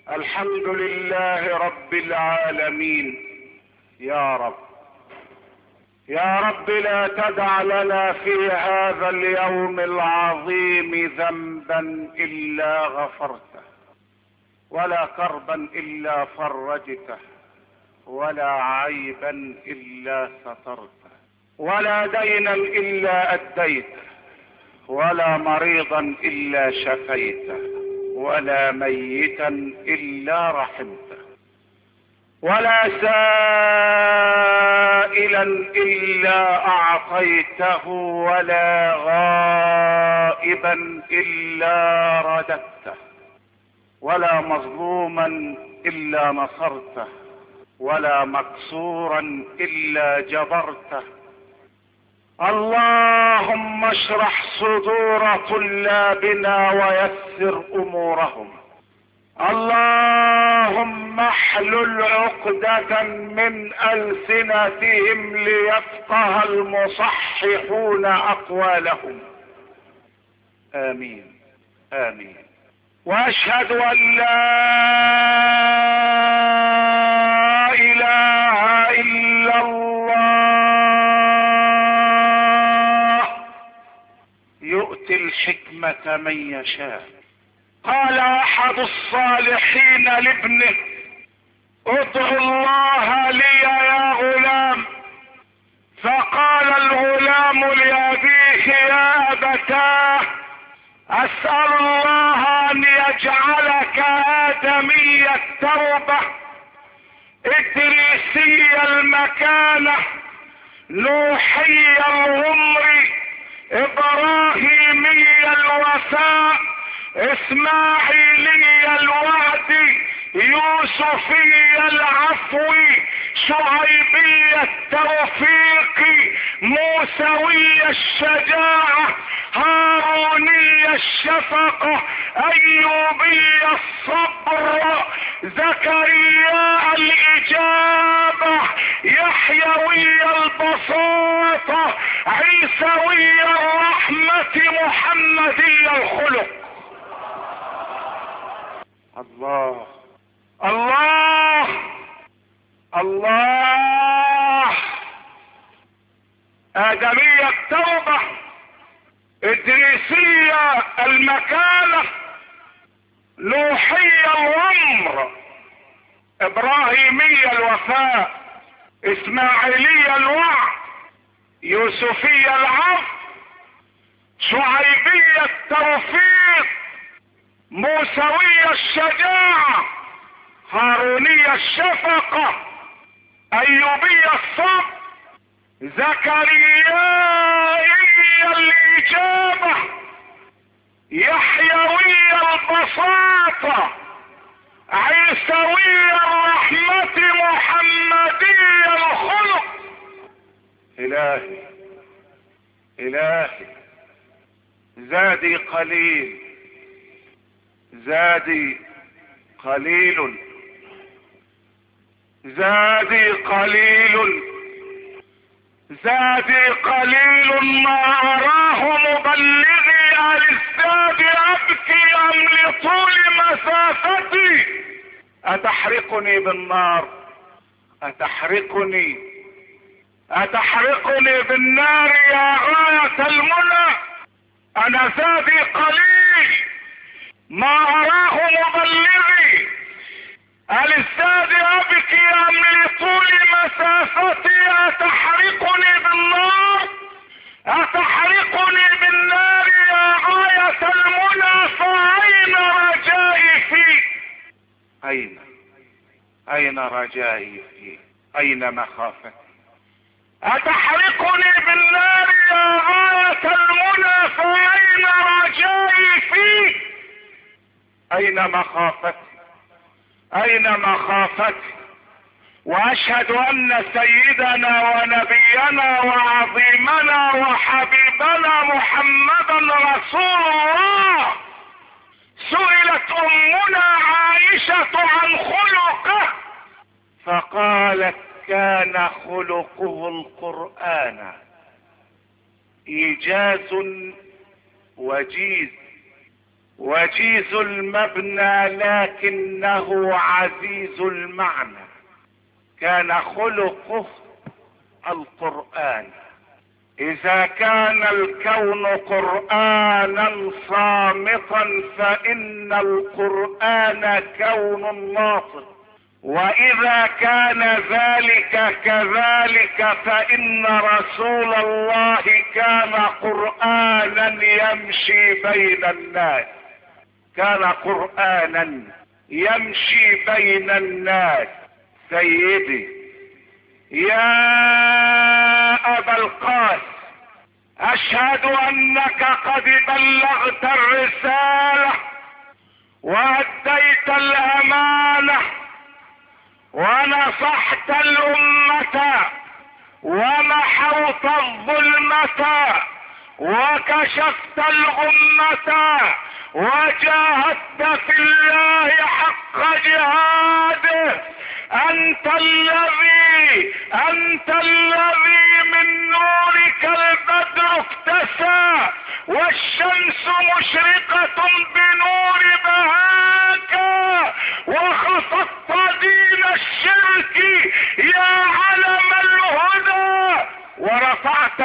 الحمد لله رب العالمين. يا رب يا رب لا تدع لنا في هذا اليوم العظيم ذنبا الا غفرته، ولا كربا الا فرجته، ولا عيبا الا سترته، ولا دينا الا اديته، ولا مريضا الا شفيته، ولا ميتا الا رحمته، ولا سائلا الا اعطيته، ولا غائبا الا رددته، ولا مظلوما الا نصرته، ولا مكسورا الا جبرته. اللهم اشرح صدور طلابنا ويسر امورهم. اللهم احلل عقدة من ألسنتهم ليفقه المصححون أقوالهم. آمين آمين. وأشهد أن لا إله إلا الله يؤتي الحكمة من يشاء. قال احد الصالحين لابنه: ادعو الله لي يا غلام. فقال الغلام لابيه: يا ابتاه، اسأل الله ان يجعلك ادمي التوبة، ادريسي المكانة، نوحي العمر، ابراهيمي الوفاء، اسماعيلي الوعد، يوسفي العفو، شعيبي التوفيق، موسوي الشجاعة، هاروني الشفقة، ايوبي الصبر، زكريا الاجابة، يحيوي البساطة، عيسوي الرحمة، محمدي الخلق. الله الله الله. آدمية التوبة، إدريسية المكانة، نوحي العمر، إبراهيمي الوفاء، إسماعيلي الوعد، يوسفي العفو، شعيبي التوفيق، موسوي الشجاعة، هاروني الشفقة، ايوبي الصبر، زكريائي الاجابة، يحيوي البساطة، عيسوي الرحمة، محمدي الخلق. الهي الهي، زادي قليل، زادي قليل، زادي قليل، زادي قليل، ما اراه مبلغي الازداد ابكي ام لطول مسافتي. اتحرقني بالنار، اتحرقني بالنار يا غاية المنى. انا زادي قليل، ما اراه مبلغي الازداد ابكي ام لطول مسافتي. اتحرقني بالنار، اتحرقني بالنار يا غاية المنى. فاين رجائي فيه؟ اين رجائي فيه؟ اين مخافتي؟ اتحرقني بالنار يا غاية المنى. فاين رجائي فيه؟ اين مخافتي؟ اين مخافتي؟ واشهد ان سيدنا ونبينا وعظيمنا وحبيبنا محمدا رسول الله سئلت امنا عائشة عن خلقه فقالت: كان خلقه القرآن، ايجاز وجيز وجيز المبنى لكنه عزيز المعنى. كان خلقه القرآن. إذا كان الكون قرآنا صامتا فإن القرآن كون ناطق، وإذا كان ذلك كذلك فإن رسول الله كان قرآنا يمشي بين الناس. كان قرآنا يمشي بين الناس. سيدي يا أبا القاسم، أشهد أنك قد بلغت الرسالة وأديت الأمانة ونصحت الأمة ومحوت الظلمة وكشفت الغمة وجاهدت في الله حق جهاده. أنت الذي من نورك البدر اكتسى والشمس مشرقة بنور بهاك، وخفضت دين الشرك يا علم الهدى، ورفعت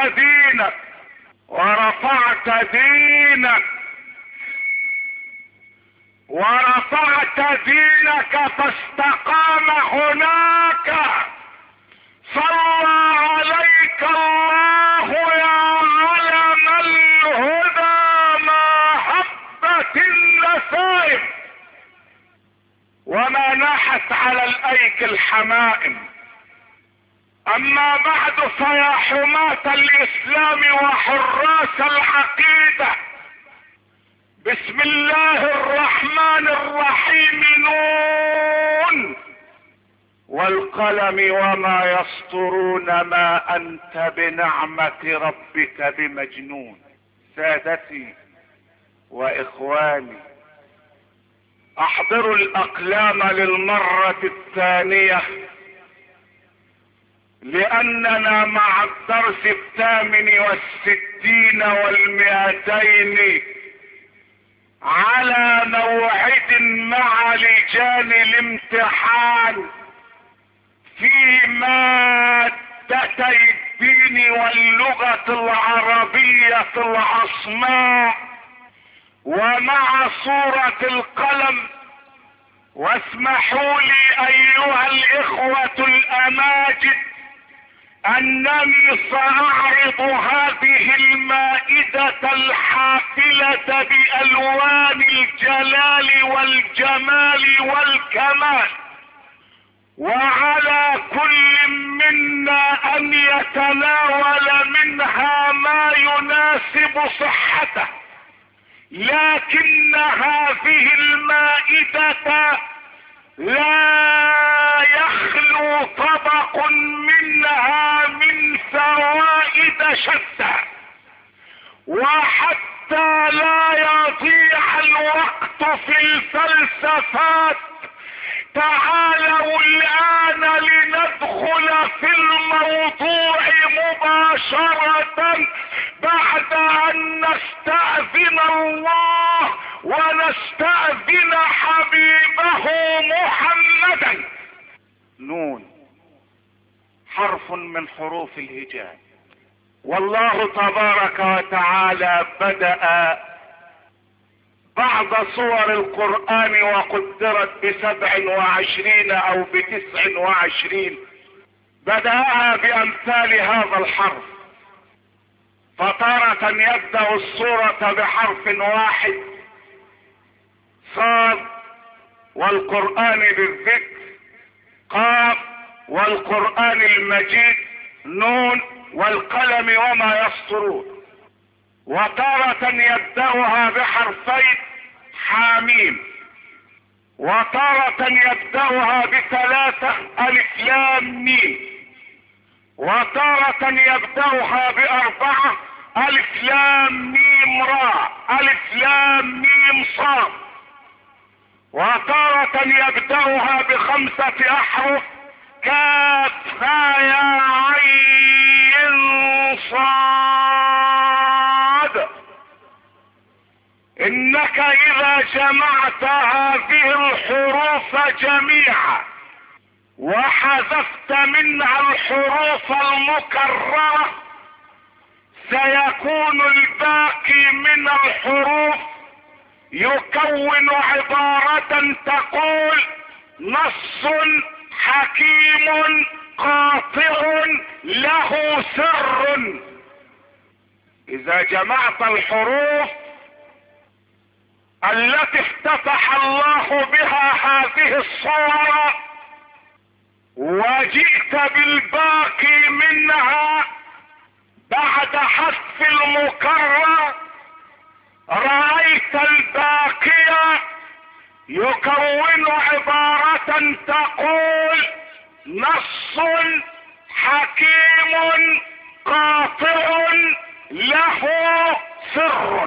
دينك فاستقام هناك. صلى عليك الله يا علم الهدى ما حبت النسائم وما ناحت على الايك الحمائم. اما بعد فيا حماة الاسلام وحراس العقيدة، بسم الله الرحمن الرحيم. نون والقلم وما يسطرون ما انت بنعمة ربك بمجنون. سادتي واخواني، احضروا الاقلام للمرة الثانية، لاننا مع الدرس 68 و200 على موعد مع لجان الامتحان في مادتي الدين واللغة العربية العصماء ومع سورة القلم. واسمحوا لي ايها الاخوة الاماجد انني ساعرض هذه المائدة الحافلة بالوان الجلال والجمال والكمال، وعلى كل منا ان يتناول منها ما يناسب صحته. لكن هذه المائدة لا يخلو طبق منها من فوائد شتى. وحتى لا يضيع الوقت في الفلسفات، تعالوا الآن لندخل في الموضوع مباشرة بعد أن نستأذن الله ونستأذن حبيبه محمدا. نون حرف من حروف الهجاء. والله تبارك وتعالى بدأ بعض صور القرآن وقدرت ب27 أو ب29، بدأها بأمثال هذا الحرف. فتارة يبدأ الصورة بحرف واحد صاد، والقرآن بالذكر قاف، والقرآن المجيد نون، والقلم وما يسطرون. وتارة يبدأها بحرفين حاميم، وتارة يبدأها ب3 ألف لام ميم، وتارة يبدأها ب4 ألف لام ميم راء ألف لام ميم صاد، وتارة يبدأها ب5 أحرف كاف ها يا عين صاد. انك اذا جمعت هذه الحروف جميعا وحذفت منها الحروف المكررة سيكون الباقي من الحروف يكون عبارة تقول نص حكيم قاطع له سر. اذا جمعت الحروف التي افتتح الله بها هذه الصورة وجئت بالباقي منها بعد حذف المكرر رأيت الباقي يكون عبارة تقول نص حكيم قاطع له سر.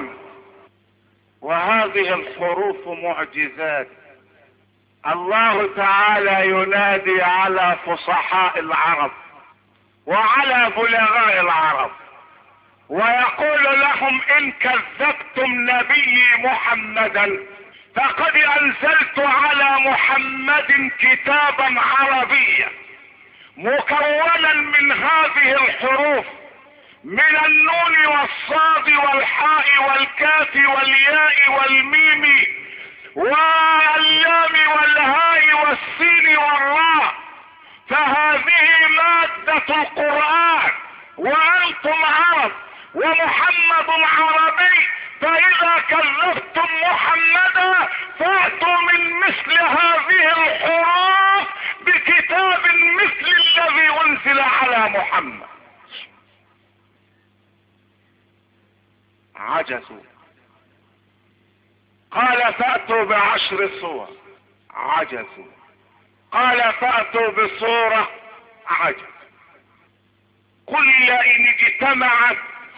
وهذه الحروف معجزات. الله تعالى ينادي على فصحاء العرب وعلى بلغاء العرب ويقول لهم ان كذبتم نبي محمدا فقد انزلت على محمد كتابا عربيا مكونا من هذه الحروف من النون والصاد والحاء والكاف والياء والميم واللام والهاء والسين والراء. فهذه مادة القرآن وأنتم عرب ومحمد عربي، فإذا كذبتم محمدا فأتوا من مثل هذه الحروف بكتاب مثل الذي أنزل على محمد. عجزوا. قال فأتوا ب10 صور، عجزوا. قال فأتوا بصورة، عجز. قل إن اجتمعت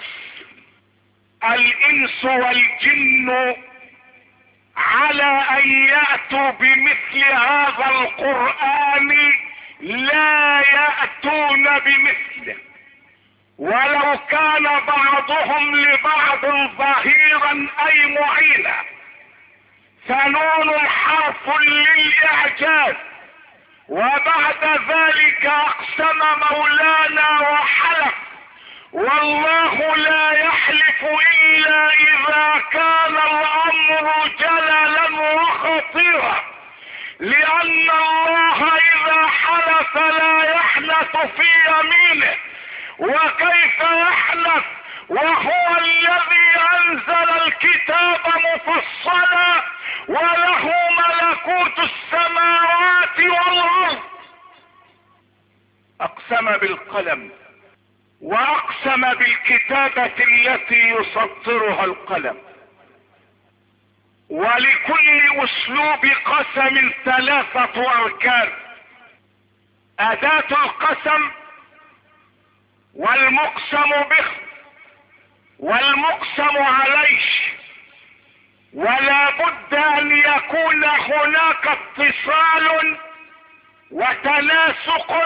الإنس والجن على أن يأتوا بمثل هذا القرآن لا يأتون بمثله ولو كان بعضهم لبعض ظهيرا أي معينا. فنون حرف للإعجاز. وبعد ذلك أقسم مولانا وحلف والله لا يحلف إلا إذا كان الأمر جللا وخطيرا، لأن الله إذا حلف لا يحنث في يمينه. وكيف يحلف وهو الذي أنزل الكتاب مفصلا وله ملكوت السماوات والأرض. أقسم بالقلم وأقسم بالكتابة التي يسطرها القلم. ولكل أسلوب قسم 3 أركان: أداة القسم والمقسم به والمقسم عليه. ولا بد أن يكون هناك اتصال وتناسق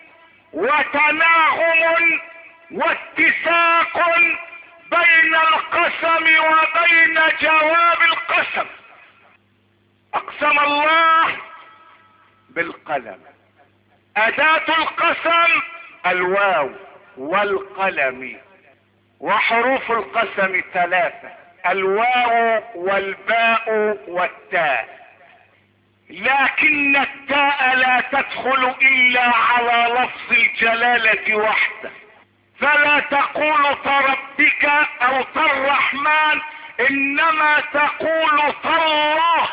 وتناغم واتساق بين القسم وبين جواب القسم. أقسم الله بالقلم. أداة القسم الواو والقلم. وحروف القسم 3: الواو والباء والتاء. لكن التاء لا تدخل إلا على لفظ الجلالة وحده، فلا تقول تربك أو تالرحمن، إنما تقول تالله.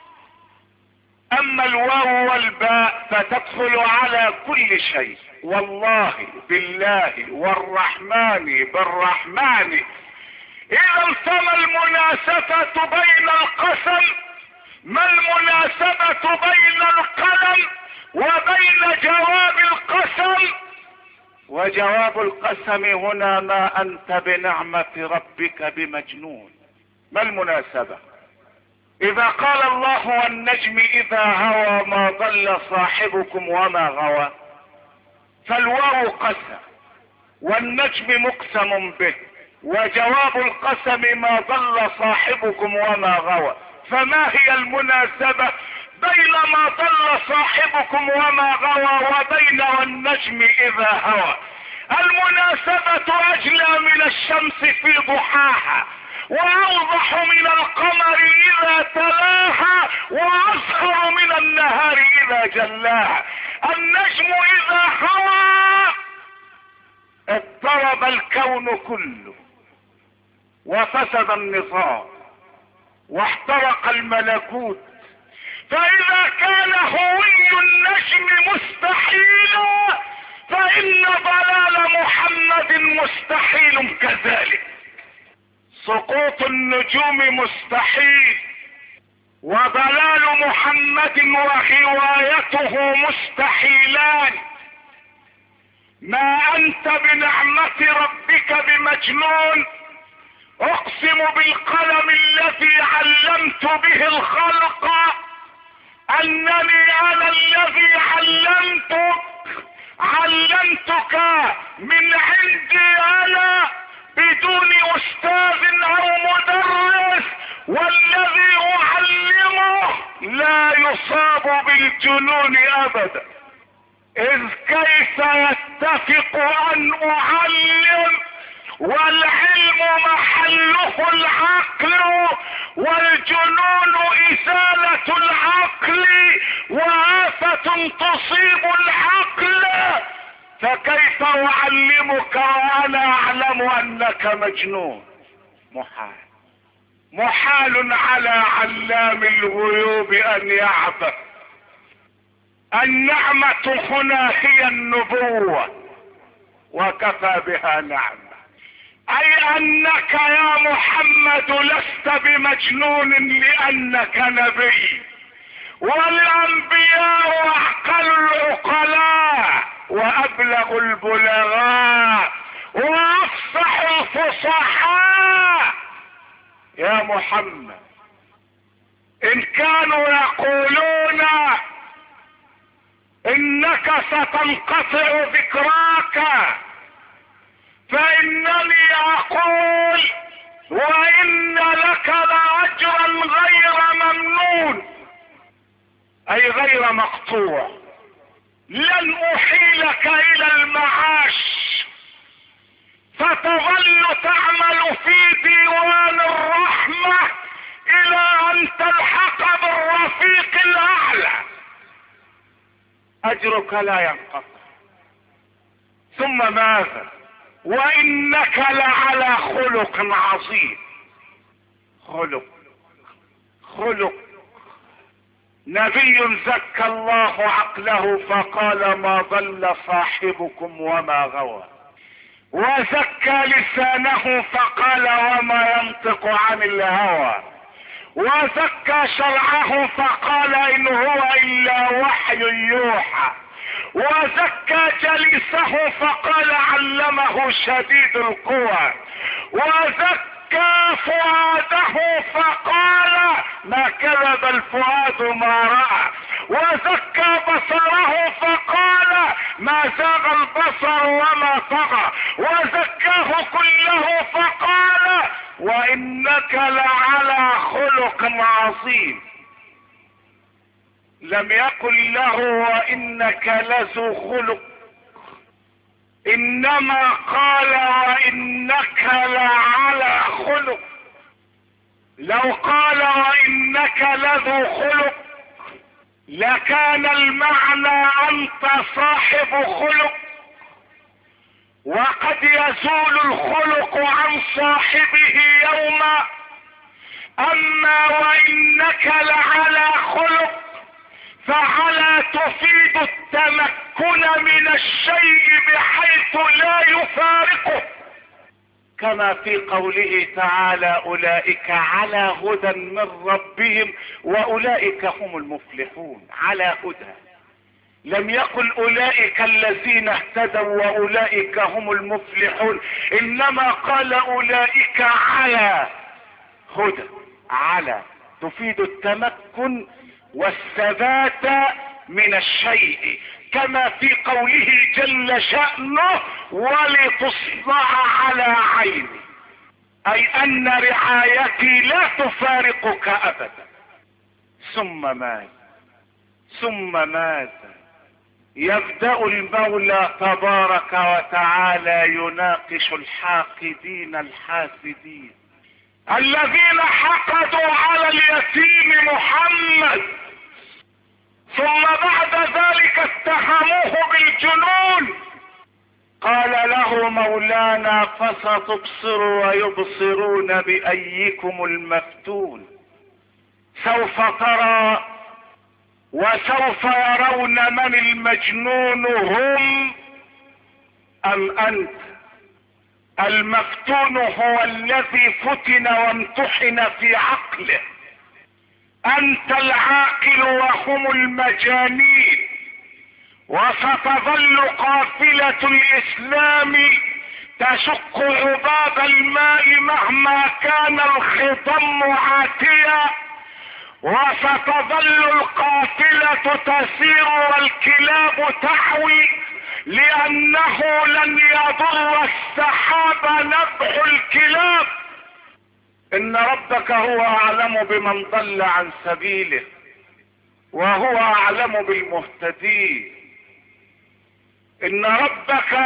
أما الواو والباء فتدخل على كل شيء: والله، بالله، والرحمن، بالرحمن. إذا فما المناسبة بين القسم؟ ما المناسبة بين القلم وبين جواب القسم؟ وجواب القسم هنا: ما أنت بنعمة ربك بمجنون. ما المناسبة؟ إذا قال الله: والنجم إذا هوى ما ضل صاحبكم وما غوى، فالواو قسم والنجم مقسم به وجواب القسم ما ضل صاحبكم وما غوى. فما هي المناسبة بين ما ضل صاحبكم وما غوى وبين والنجم اذا هوى؟ المناسبة اجلى من الشمس في ضحاها، واوضح من القمر اذا تلاها، واصغر من النهار اذا جلاها. النجم اذا هوى اضطرب الكون كله وفسد النظام واحترق الملكوت. فاذا كان هوي النجم مستحيلا فان ضلال محمد مستحيل كذلك. سقوط النجوم مستحيل، وضلال محمد وغوايته مستحيلان. ما انت بنعمة ربك بمجنون. اقسم بالقلم الذي علمت به الخلق انني انا الذي علمتك من عندي انا بدون استاذ او مدرس، والذي اعلمه لا يصاب بالجنون ابدا. اذ كيف يتفق ان اعلم والعلم محله العقل، والجنون ازالة العقل وآفة تصيب العقل، فكيف اعلمك وانا اعلم انك مجنون؟ محال على علام الغيوب ان يعبث. النعمة هنا هي النبوة وكفى بها نعمة، اي انك يا محمد لست بمجنون لانك نبي، والانبياء اعقل العقلاء وابلغ البلغاء وافصح الفصحاء. يا محمد ان كانوا يقولون انك ستنقطع ذكراك فانني اقول وان لك لاجرا غير ممنون، اي غير مقطوع. لن احيلك الى المعاش فتظل تعمل في ديوان الرحمة الى ان تلحق بالرفيق الاعلى. اجرك لا ينقطع. ثم ماذا؟ وانك لعلى خلق عظيم. خلق نبي زكى الله عقله فقال ما ضل صاحبكم وما غوى، وزكى لسانه فقال وما ينطق عن الهوى، وزكى شرعه فقال ان هو الا وحي يوحى، وزكى جليسه فقال علمه شديد القوى، وزكى فؤاده فقال ما كذب الفؤاد ما رأى، وزكى بصره فقال ما زاغ البصر وما طغى، وزكاه كله فقال وانك لعلى خلق عظيم. لم يقل له وانك لذو خلق، انما قال وانك لعلى خلق. لو قال وانك لذو خلق لكان المعنى انت صاحب خلق، وقد يزول الخلق عن صاحبه يوما. اما وانك لعلى خلق فعلى تفيد التمكن من الشيء بحيث لا يفارقه، كما في قوله تعالى اولئك على هدى من ربهم واولئك هم المفلحون. على هدى، لم يقل اولئك الذين اهتدوا واولئك هم المفلحون، انما قال اولئك على هدى. على تفيد التمكن والثبات من الشيء، كما في قوله جل شأنه ولتصنع على عيني. اي ان رعايتي لا تفارقك ابدا. ثم ماذا يبدأ المولى تبارك وتعالى يناقش الحاقدين الحاسدين الذين حقدوا على اليتيم محمد، ثم بعد ذلك اتهموه بالجنون. قال له مولانا فستبصر ويبصرون بأيكم المفتون، سوف ترى وسوف يرون من المجنون هم ام انت. المفتون هو الذي فتن وامتحن في عقله، انت العاقل وهم المجانين. وستظل قافلة الاسلام تشق عباب الماء مهما كان الخضم عاتيا، وستظل القافلة تسير والكلاب تحوي، لانه لن يضر السحاب نبح الكلاب. ان ربك هو اعلم بمن ضل عن سبيله وهو اعلم بالمهتدين. ان ربك،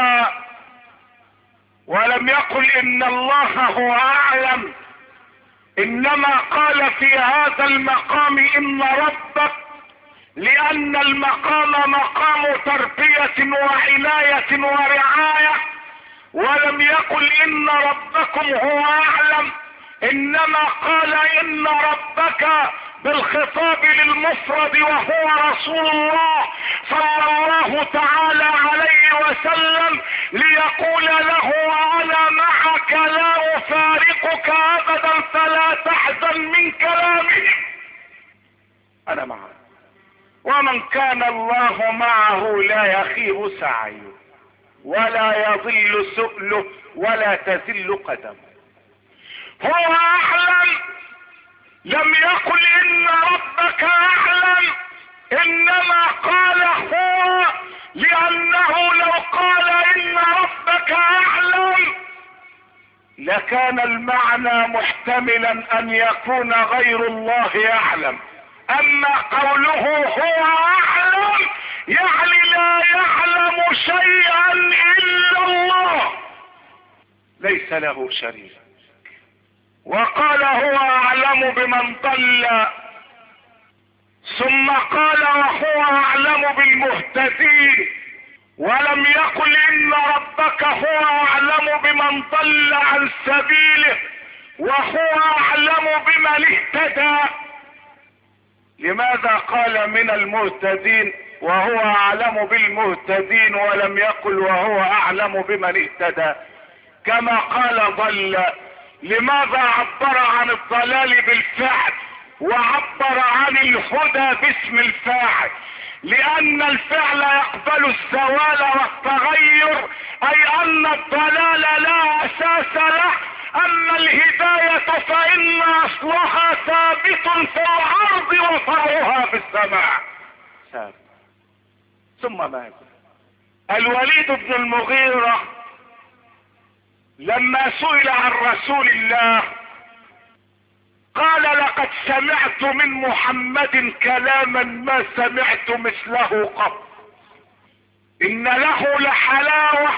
ولم يقل ان الله هو اعلم، انما قال في هذا المقام ان ربك، لان المقام مقام تربية وعناية ورعاية. ولم يقل ان ربكم هو اعلم، انما قال ان ربك بالخطاب للمفرد وهو رسول الله صلى الله تعالى عليه وسلم، ليقول له انا معك لا افارقك ابدا فلا تحزن من كلامي. انا معك، ومن كان الله معه لا يخيب سعيه ولا يضل سؤله ولا تزل قدمه. هو اعلم، لم يقل ان ربك اعلم، انما قال هو، لانه لو قال ان ربك اعلم لكان المعنى محتملا ان يكون غير الله يعلم. اما قوله هو اعلم يعني لا يعلم شيئا الا الله، ليس له شريك. وقال هو اعلم بمن ضل، ثم قال وهو اعلم بالمهتدين، ولم يقل ان ربك هو اعلم بمن ضل عن سبيله وهو اعلم بمن اهتدى. لماذا قال من المهتدين وهو اعلم بالمهتدين ولم يقل وهو اعلم بمن اهتدى؟ كما قال ضل، لماذا عبر عن الضلال بالفعل وعبر عن الهدى باسم الفاعل؟ لان الفعل يقبل الزوال والتغير، اي ان الضلال لا اساس له، اما الهداية فان اصلها ثابت في الارض وفرعها في السماء. ثم ماذا؟ الوليد بن المغيرة لما سئل عن رسول الله قال لقد سمعت من محمد كلاما ما سمعت مثله قط، ان له لحلاوة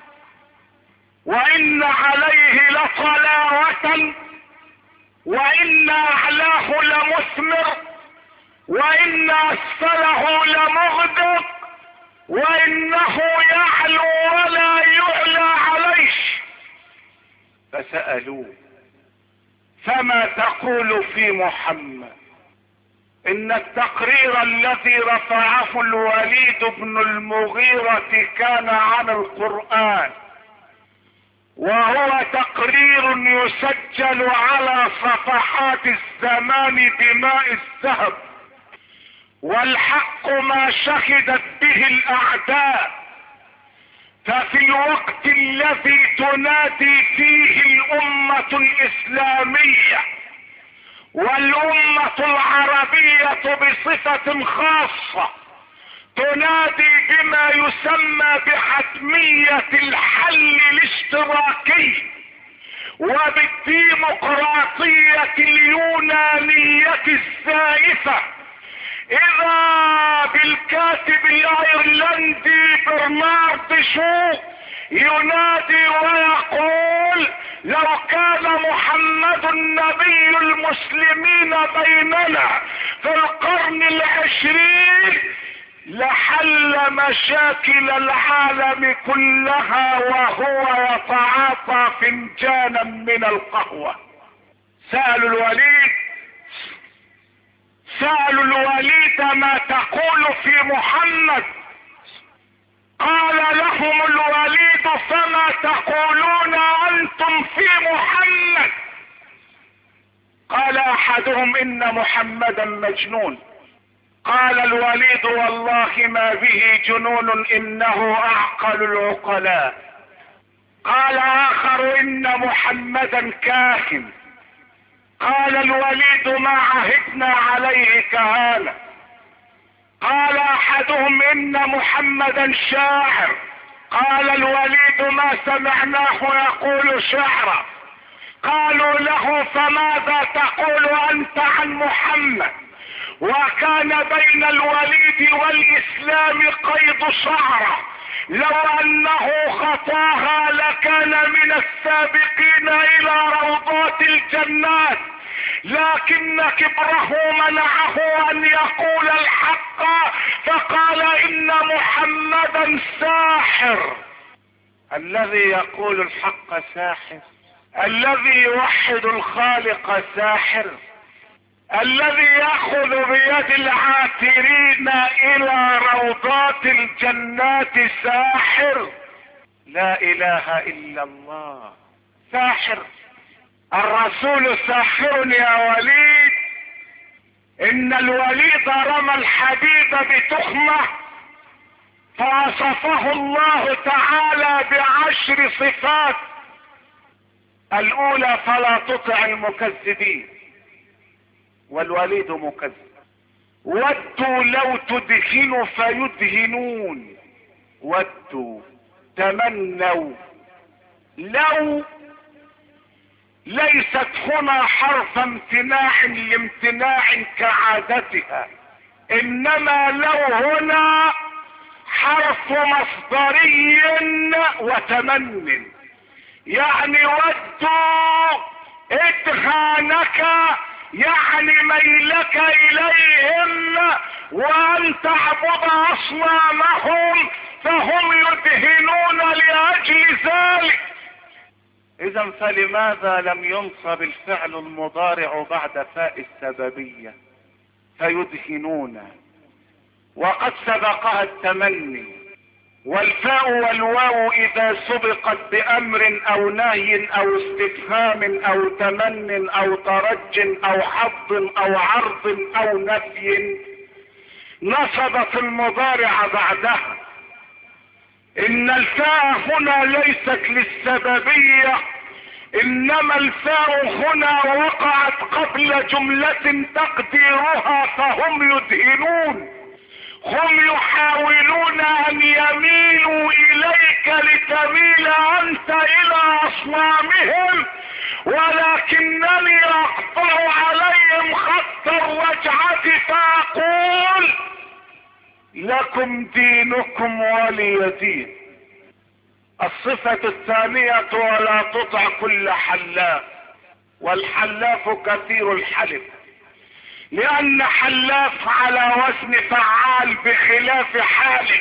وان عليه لطلاوة وان اعلاه لمثمر وان اسفله لمغدق وانه يعلو ولا يعلى عليه. فسألوه فما تقول في محمد؟ ان التقرير الذي رفعه الوليد بن المغيرة كان عن القرآن، وهو تقرير يسجل على صفحات الزمان بماء الذهب، والحق ما شهدت به الاعداء. ففي الوقت الذي تنادي فيه الامة الاسلامية والامة العربية بصفة خاصة تنادي بما يسمى بحتمية الحل الاشتراكي وبالديمقراطية اليونانية الزائفة، اذا بالكاتب الايرلندي برنارد شو ينادي ويقول: لو كان محمد نبي المسلمين بيننا في القرن العشرين لحل مشاكل العالم كلها وهو يتعاطى فنجانا من القهوة. سألوا الوليد ما تقول في محمد؟ قال لهم الوليد: فما تقولون انتم في محمد؟ قال احدهم: ان محمدا مجنون. قال الوليد: والله ما به جنون، انه اعقل العقلاء. قال اخر: ان محمدا كاهن. قال الوليد: ما عهدنا عليه كهانة. قال احدهم: ان محمدا شاعر. قال الوليد: ما سمعناه يقول شعرا. قالوا له: فماذا تقول انت عن محمد؟ وكان بين الوليد والاسلام قيد شعره، لو انه خطاها لكان من السابقين الى روضات الجنات، لكن كبره منعه ان يقول الحق، فقال: ان محمدا ساحر. الذي يقول الحق ساحر، الذي يوحد الخالق ساحر، الذي يأخذ بيد العاثرين الى روضات الجنات ساحر. لا اله الا الله. ساحر. الرسول ساحر يا وليد. ان الوليد رمى الحديد بتخمة فوصفه الله تعالى ب10 صفات. الاولى: فلا تطع المكذبين، والوليد مكذب. ودوا لو تدهنوا فيدهنون. ودوا، تمنوا. لو ليست هنا حرف امتناع لامتناع كعادتها، انما لو هنا حرف مصدري وتمن، يعني ودوا ادهانك، يعني ميلك اليهم وان تعبد اصنامهم، فهم يدهنون لاجل ذلك. اذا فلماذا لم ينصب الفعل المضارع بعد فاء السببية؟ فيدهنون، وقد سبقها التمني. والفاء والواو اذا سبقت بامر او نهي او استفهام او تمن او ترج او حظ او عرض او نفي نصبت المضارع بعدها. ان الفاء هنا ليست للسببية، انما الفاء هنا وقعت قبل جملة تقديرها فهم يدهنون. هم يحاولون ان يميلوا اليك لتميل انت الى اصنامهم، ولكنني اقطع عليهم خط الرجعة فاقول: لكم دينكم ولي دين. الصفة الثانية: ولا تطع كل حلاف. والحلاف كثير الحلف، لان حلاف على وزن فعال بخلاف حالف.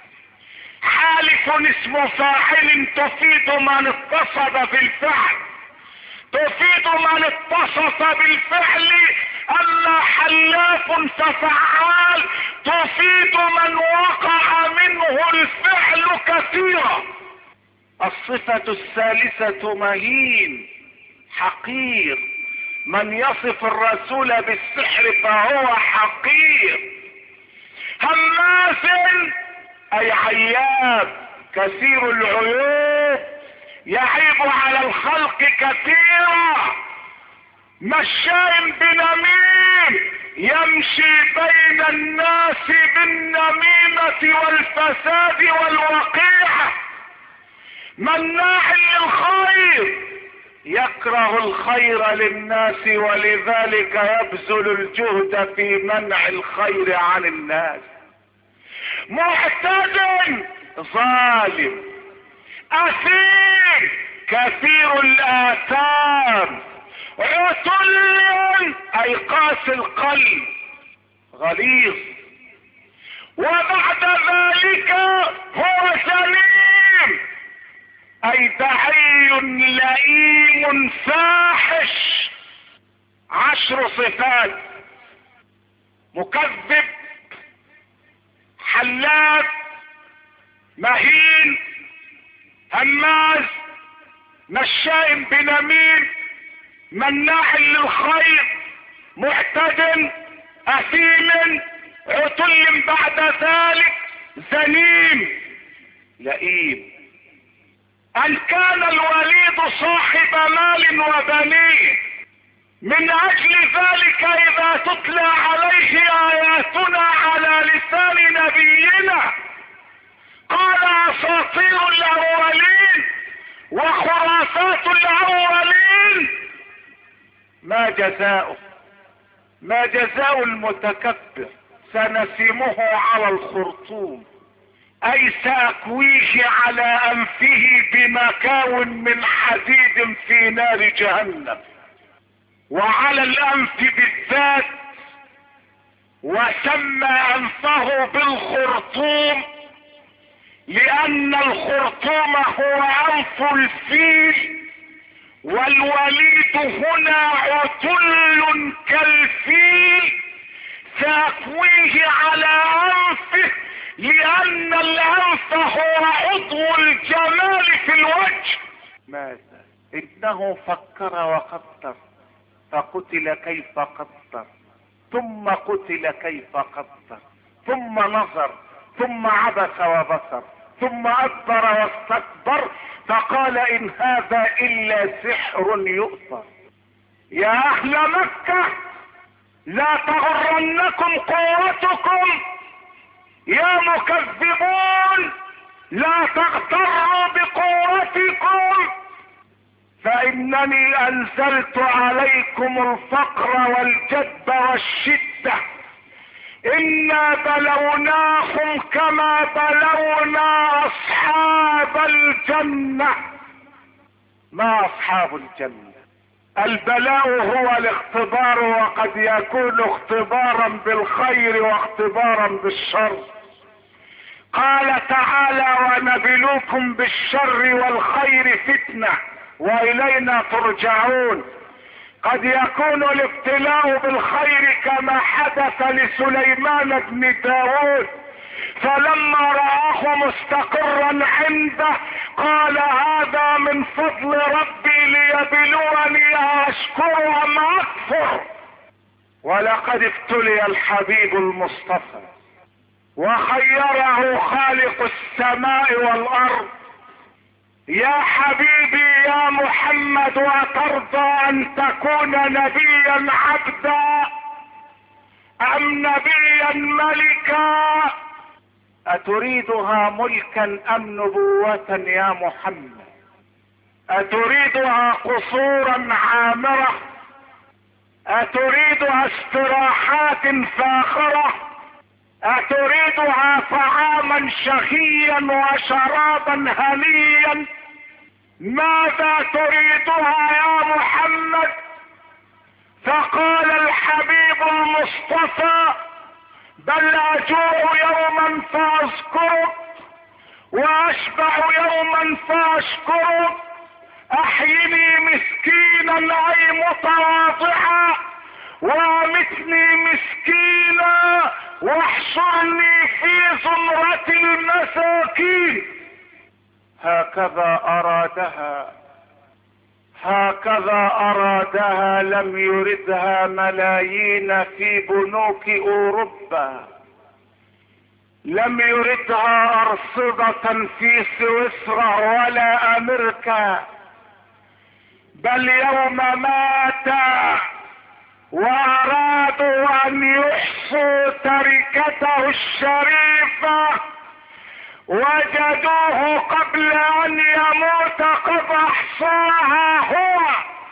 حالف اسم فاعل تفيد من اتصف بالفعل، تفيد من اتصف بالفعل. اما حلاف ففعال تفيد من وقع منه الفعل كثيرا. الصفة الثالثة: مهين حقير. من يصف الرسول بالسحر فهو حقير. هماز اي عياب، كثير العيوب، يعيب على الخلق كثيرا. مشاء بنميم، يمشي بين الناس بالنميمة والفساد والوقيعة. مناع للخير، يكره الخير للناس ولذلك يبذل الجهد في منع الخير عن الناس. معتد ظالم اثيم كثير الاثام عتل اي قاسي القلب غليظ، وبعد ذلك هو سليم اي دعي لئيم فاحش. 10 صفات: مكذب، حلاف، مهين، هماز، مشاء بنميم، مناع للخير، معتد، اثيم، عتل بعد ذلك ذليم، لئيم. ان كان الوليد صاحب مال وبنين، من اجل ذلك اذا تتلى عليه اياتنا على لسان نبينا قال اساطير الاولين وخرافات الاولين. ما جزاؤه؟ ما جزاء المتكبر؟ سنسمه على الخرطوم اي ساكويه على انفه بمكاو من حديد في نار جهنم، وعلى الانف بالذات، وسمى انفه بالخرطوم لان الخرطوم هو انف الفيل، والوليد هنا عتل كالفيل، ساكويه على انفه لان الانف هو عضو الجمال في الوجه. ماذا؟ انه فكر وقدر فقتل كيف قدر، ثم قتل كيف قدر، ثم نظر، ثم عبس وبصر، ثم ادبر واستكبر، فقال ان هذا الا سحر يؤثر. يا اهل مكة لا تغرنكم قوتكم، يا مكذبون لا تغتروا بقوتكم، فانني انزلت عليكم الفقر والجد والشدة. انا بلوناهم كما بلونا اصحاب الجنة. ما اصحاب الجنة؟ البلاء هو الاختبار، وقد يكون اختبارا بالخير واختبارا بالشر. قال تعالى ونبلوكم بالشر والخير فتنة والينا ترجعون. قد يكون الابتلاء بالخير كما حدث لسليمان بن داود، فلما رآه مستقرا عنده قال هذا من فضل ربي ليبلوني أشكر أم أكفر. ولقد ابتلي الحبيب المصطفى وخيره خالق السماء والأرض. يا حبيبي يا محمد أترضى أن تكون نبيا عبدا أم نبيا ملكا؟ أتريدها ملكا أم نبوة يا محمد؟ أتريدها قصورا عامرة؟ أتريدها استراحات فاخرة؟ أتريدها طعاما شهيا وشرابا هنيا؟ ماذا تريدها يا محمد؟ فقال الحبيب المصطفى بل أجوع يوما فأذكرك وأشبع يوما فأشكرك. أحيني مسكينا أي متواضعا وامتني مسكينا واحشرني في زمرة المساكين. هكذا أرادها، هكذا أرادها، لم يردها ملايين في بنوك أوروبا، لم يردها أرصدة في سويسرا ولا أمريكا، بل يوم مات وأرادوا أن يحصوا تركته الشريفة وجدوه قبل ان يموت قد احصاها هو،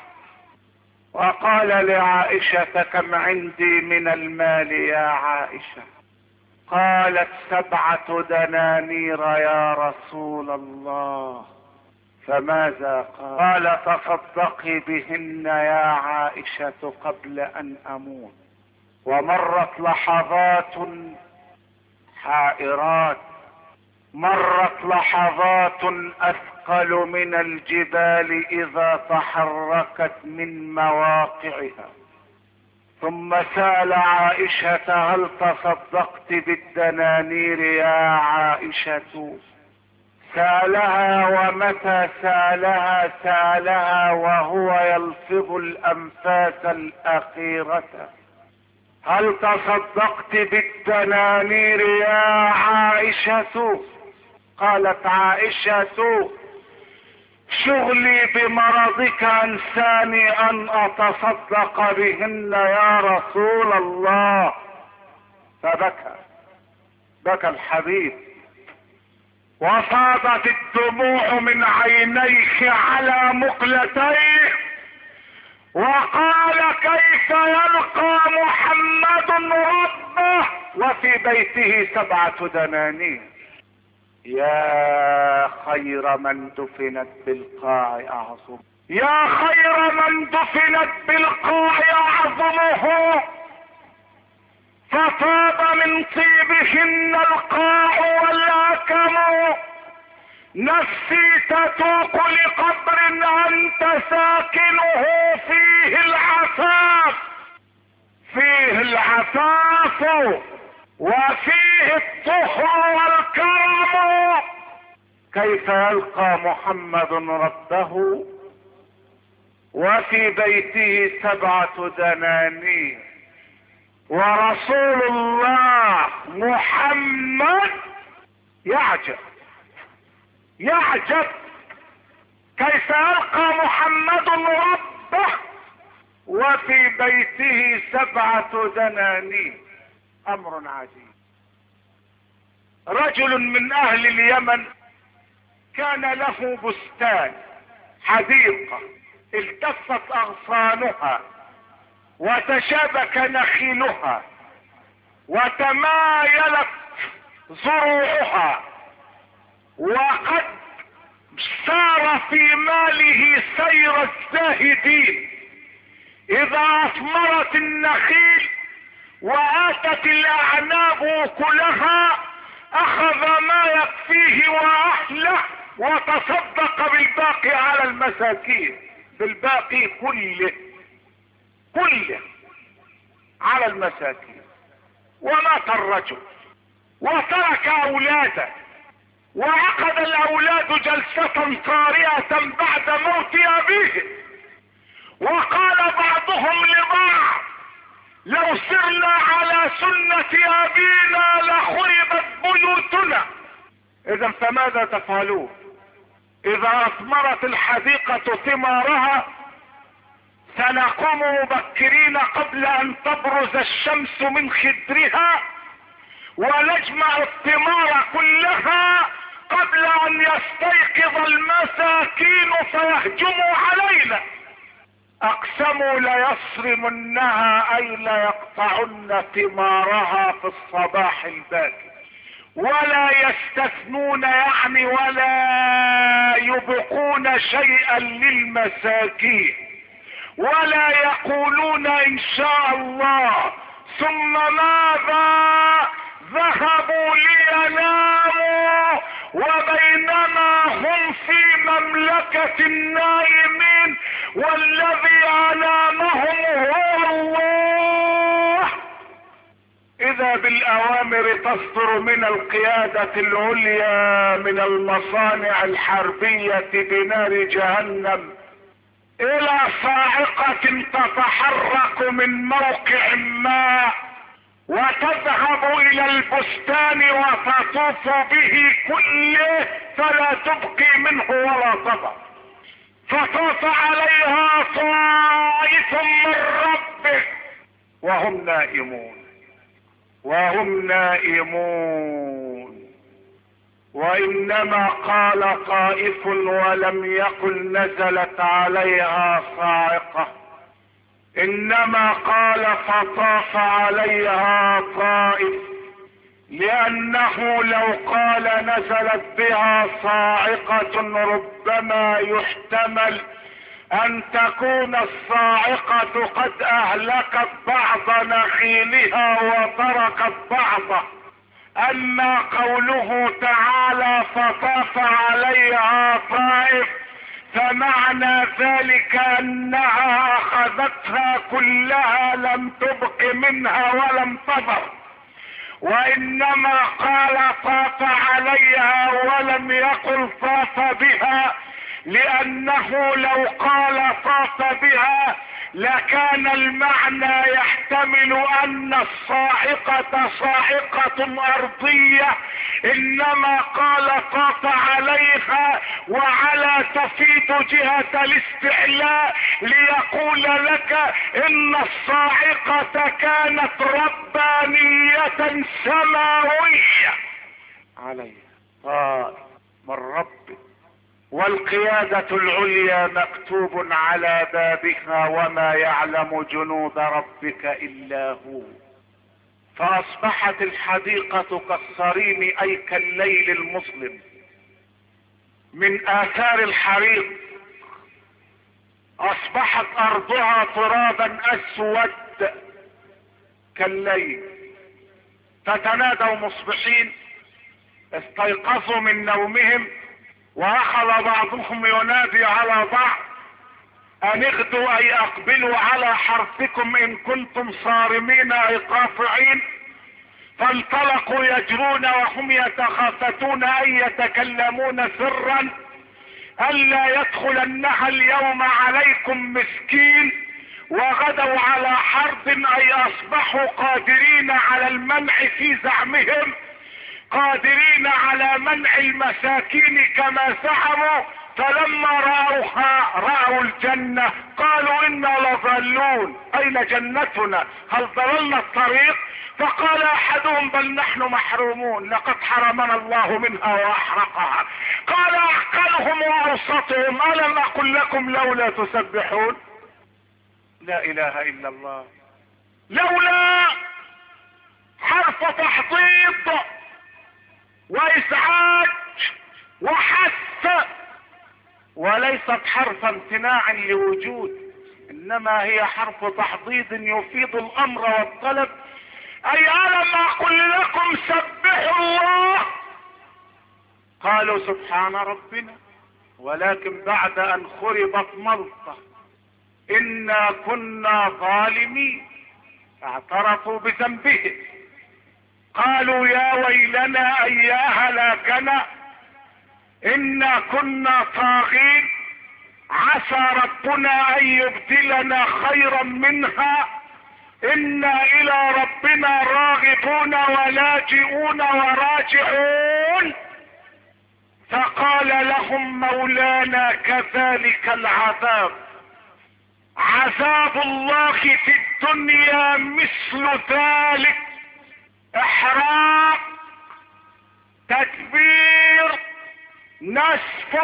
وقال لعائشة كم عندي من المال يا عائشة؟ قالت 7 دنانير يا رسول الله. فماذا قال؟ قال تصدقي بهن يا عائشة قبل ان اموت. ومرت لحظات حائرات، مرت لحظات اثقل من الجبال اذا تحركت من مواقعها. ثم سأل عائشة هل تصدقت بالدنانير يا عائشة؟ سألها، ومتى سألها؟ سألها وهو يلفظ الأنفاس الأخيرة. هل تصدقت بالدنانير يا عائشة؟ قالت عائشة شغلي بمرضك انساني ان اتصدق بهن يا رسول الله. فبكى، بكى الحبيب، وفاضت الدموع من عينيه على مقلتيه، وقال كيف يلقى محمد ربه وفي بيته 7 دنانير؟ يا خير من دفنت بالقاع اعظم، يا خير من دفنت بالقاع اعظمه، فطاب من طيبهن القاع والاكم. نفسي تتوق لقبر انت ساكنه فيه العفاف، فيه العفاف وفيه الطهر والكرم. كيف يلقى محمد ربه وفي بيته 7 دنانير، ورسول الله محمد يعجب، يعجب كيف يلقى محمد ربه وفي بيته 7 دنانير. امر عجيب. رجل من اهل اليمن كان له بستان، حديقة التفت اغصانها وتشابك نخيلها وتمايلت زروعها، وقد سار في ماله سير الزاهدين. اذا اثمرت النخيل واتت الاعناب كلها اخذ ما يكفيه واهله وتصدق بالباقي على المساكين، بالباقي كله على المساكين. ومات الرجل وترك اولاده، وعقد الاولاد جلسة طارئة بعد موت ابيه، وقال بعضهم لبعض لو سرنا على سنة ابينا لخربت بيوتنا. اذا فماذا تفعلون؟ اذا اثمرت الحديقة ثمارها سنقوم مبكرين قبل ان تبرز الشمس من خدرها، ونجمع الثمار كلها قبل ان يستيقظ المساكين فيهجموا علينا. اقسموا ليصرمنها اي ليقطعن ثمارها في الصباح الباكر، ولا يستثنون يعني ولا يبقون شيئا للمساكين، ولا يقولون ان شاء الله. ثم ماذا؟ ذهبوا ليناموا وبينما هم في مملكة النائمين والذي انامهم هو الله. اذا بالاوامر تصدر من القيادة العليا من المصانع الحربية بنار جهنم الى صاعقة تتحرك من موقع ما وتذهب الى البستان وتطوف به كله فلا تبقي منه ولا تضع. فطاف عليها طائف من ربه وهم نائمون، وهم نائمون. وانما قال طائف ولم يقل نزلت عليها صاعقة، انما قال فطاف عليها طائف، لانه لو قال نزلت بها صاعقة ربما يحتمل ان تكون الصاعقة قد اهلكت بعض نخيلها وتركت بعضه. اما قوله تعالى فطاف عليها طائف فمعنى ذلك انها اخذتها كلها لم تبق منها ولم تضر، وانما قال طاف عليها ولم يقل طاف بها، لانه لو قال طاف بها لكان المعنى يحتمل ان الصاعقة صاعقة ارضية، انما قال طاف عليها وعلى تفيد جهة الاستعلاء ليقول لك ان الصاعقة كانت ربانية سماوية عليها من ربك، والقيادة العليا مكتوب على بابها وما يعلم جنود ربك الا هو. فاصبحت الحديقة كالصريم اي كالليل المظلم، من اثار الحريق اصبحت ارضها ترابا اسود كالليل. فتنادوا مصبحين، استيقظوا من نومهم واخذ بعضهم ينادي على بعض ان اغدوا اي اقبلوا على حرثكم ان كنتم صارمين اي قاطعين. فانطلقوا يجرون وهم يتخافتون اي يتكلمون سرا الا يدخلنها اليوم عليكم مسكين، وغدوا على حرب اي اصبحوا قادرين على المنع في زعمهم، قادرين على منع المساكين كما زعموا. فلما رأوها رأوا الجنة قالوا انا لضالون، اين جنتنا؟ هل ضللنا الطريق؟ فقال احدهم بل نحن محرومون، لقد حرمنا الله منها واحرقها. قال اعقلهم واوسطهم الم اقل لكم لولا تسبحون؟ لا اله الا الله. لولا حرف تحضيض وازعاج وحث، وليست حرف امتناع لوجود، انما هي حرف تحضيض يفيد الامر والطلب. اي الم اقل لكم سبحوا الله؟ قالوا سبحان ربنا، ولكن بعد ان خربت ملطة انا كنا ظالمين، اعترفوا بذنبهم. قالوا يا ويلنا اي يا هلاكنا انا كنا طاغين، عسى ربنا ان يبدلنا خيرا منها، انا الى ربنا راغبون ولاجئون وراجعون. فقال لهم مولانا كذلك العذاب، عذاب الله في الدنيا مثل ذلك، احراق، تكبير، نسف،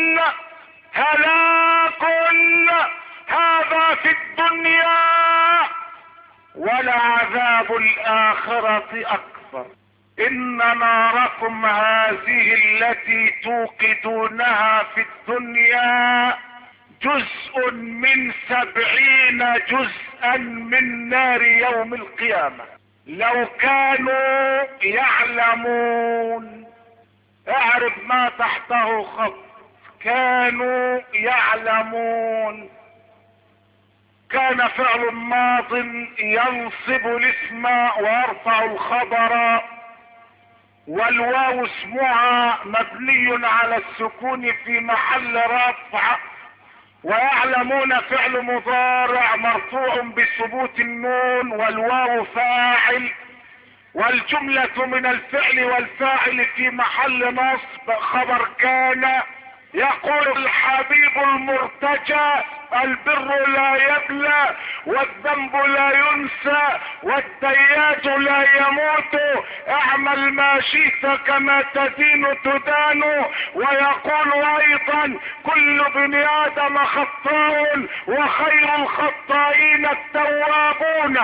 هلاك، هذا في الدنيا، ولعذاب الاخرة اكبر. ان ناركم هذه التي توقدونها في الدنيا جزء من 70 جزءا من نار يوم القيامة. لو كانوا يعلمون، اعرف ما تحته خط، كانوا يعلمون. كان فعل ماض ينصب الاسم ويرفع الخبر، والواو اسمها مبني على السكون في محل رفع، ويعلمون فعل مضارع مرفوع بثبوت النون والواو فاعل، والجملة من الفعل والفاعل في محل نصب خبر كان. يقول الحبيب المرتجى البر لا يبلى والذنب لا ينسى والديات لا يموت، اعمل ما شئت كما تدين تدان. ويقول ايضا كل ابن ادم خطاء وخير الخطائين التوابون.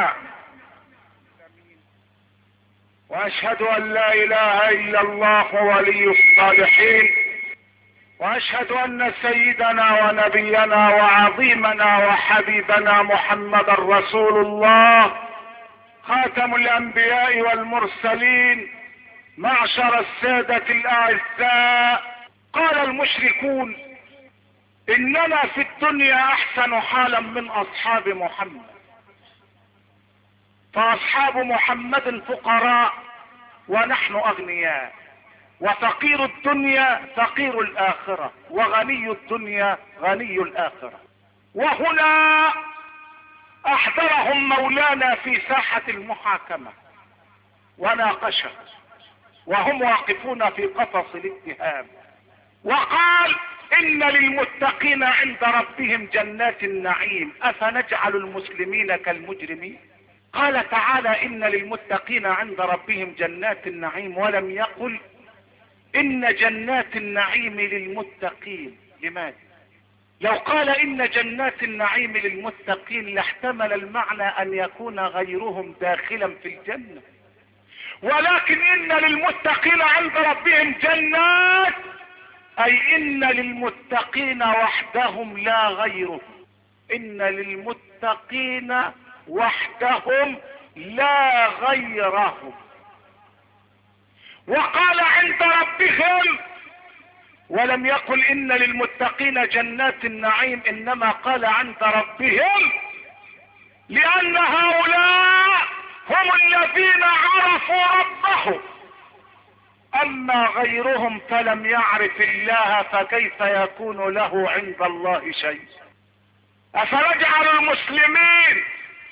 واشهد ان لا اله الا الله ولي الصالحين، واشهد ان سيدنا ونبينا وعظيمنا وحبيبنا محمد رسول الله خاتم الانبياء والمرسلين. معشر السادة الاعزاء، قال المشركون اننا في الدنيا احسن حالا من اصحاب محمد، فاصحاب محمد فقراء ونحن اغنياء، وفقير الدنيا فقير الاخرة، وغني الدنيا غني الاخرة. وهنا احضرهم مولانا في ساحة المحاكمة وناقشهم وهم واقفون في قفص الاتهام، وقال ان للمتقين عند ربهم جنات النعيم افنجعل المسلمين كالمجرمين. قال تعالى ان للمتقين عند ربهم جنات النعيم، ولم يقل ان جنات النعيم للمتقين. لماذا؟ لو قال ان جنات النعيم للمتقين لاحتمل المعنى ان يكون غيرهم داخلا في الجنة، ولكن ان للمتقين عند ربهم جنات اي ان للمتقين وحدهم لا غيرهم، ان للمتقين وحدهم لا غيرهم. وقال عند ربهم، ولم يقل ان للمتقين جنات النعيم، انما قال عند ربهم، لان هؤلاء هم الذين عرفوا ربهم، اما غيرهم فلم يعرف الله، فكيف يكون له عند الله شيء؟ افنجعل المسلمين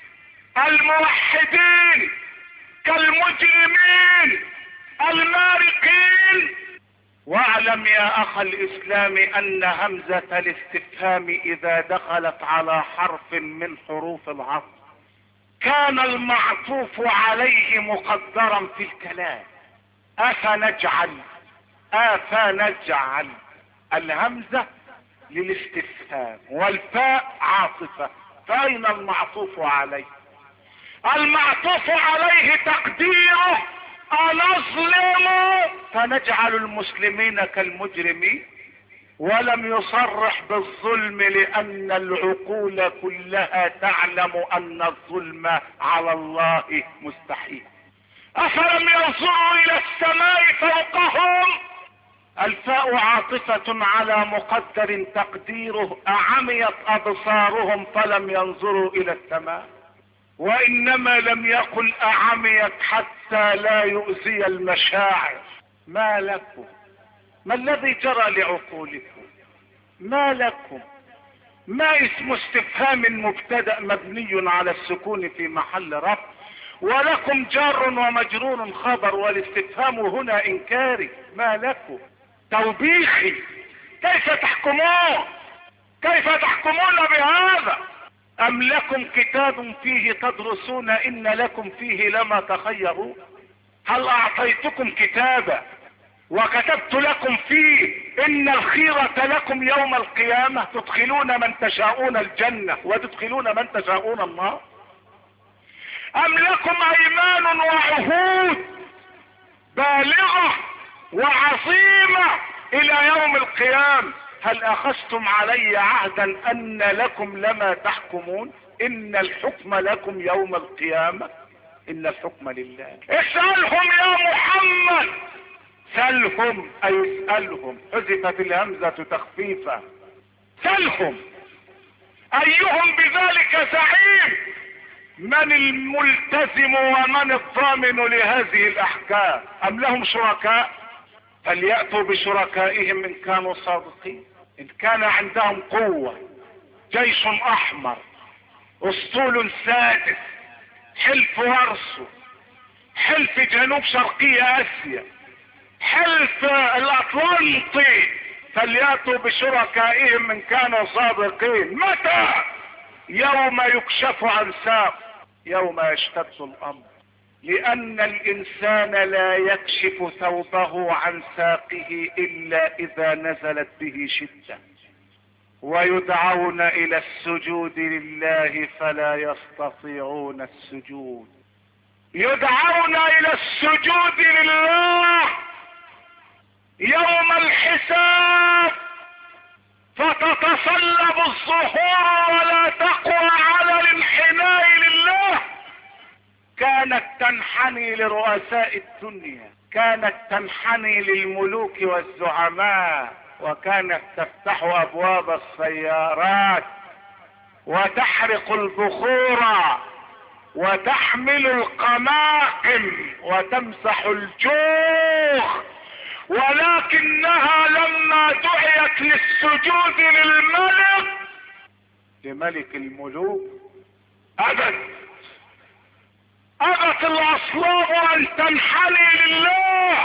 الموحدين كالمجرمين المارقين؟ واعلم يا اخ الاسلام ان همزة الاستفهام اذا دخلت على حرف من حروف العطف كان المعطوف عليه مقدرا في الكلام. افنجعل الهمزة للاستفهام والفاء عاطفة، فاين المعطوف عليه؟ المعطوف عليه تقديره أنظلم فنجعل المسلمين كالمجرمين، ولم يصرح بالظلم لأن العقول كلها تعلم أن الظلم على الله مستحيل. أفلم ينظروا إلى السماء فوقهم؟ الفاء عاطفة على مقدر تقديره أعميت أبصارهم فلم ينظروا إلى السماء، وإنما لم يقل أعميت حتى لا يؤذي المشاعر. ما لكم؟ ما الذي جرى لعقولكم؟ ما لكم؟ ما اسم استفهام مبتدأ مبني على السكون في محل رفع، ولكم جار ومجرور خبر، والاستفهام هنا إنكاري. ما لكم؟ توبيخي. كيف تحكمون؟ كيف تحكمون بهذا؟ أم لكم كتاب فيه تدرسون إن لكم فيه لما تخيرون؟ هل أعطيتكم كتابا وكتبت لكم فيه إن الخيرة لكم يوم القيامة، تدخلون من تشاءون الجنة وتدخلون من تشاءون النار؟ أم لكم أيمان وعهود بالغة وعظيمة إلى يوم القيامة؟ هل أخذتم علي عهدا أن لكم لما تحكمون؟ إن الحكم لكم يوم القيامة، إن الحكم لله. اسألهم يا محمد، سلهم أي اسألهم، حذفت الهمزة تخفيفا. سلهم أيهم بذلك زعيم؟ من الملتزم ومن الضامن لهذه الأحكام؟ أم لهم شركاء؟ فليأتوا بشركائهم إن كانوا صادقين. إن كان عندهم قوة، جيش أحمر، أسطول سادس، حلف ورسو، حلف جنوب شرقية آسيا، حلف الأطلنطي، فليأتوا بشركائهم ان كانوا صادقين. متى؟ يوم يكشف عن ساق، يوم يشتد الامر، لان الانسان لا يكشف ثوبه عن ساقه الا اذا نزلت به شدة، ويدعون الى السجود لله فلا يستطيعون السجود. يدعون الى السجود لله يوم الحساب، فتتصلب الظهور ولا تقوى على الانحناء لله. كانت تنحني لرؤساء الدنيا، كانت تنحني للملوك والزعماء، وكانت تفتح ابواب السيارات وتحرق البخور وتحمل القماقم وتمسح الجوخ، ولكنها لما دعيت للسجود لملك الملوك أبت الأصلاب أن تنحني لله.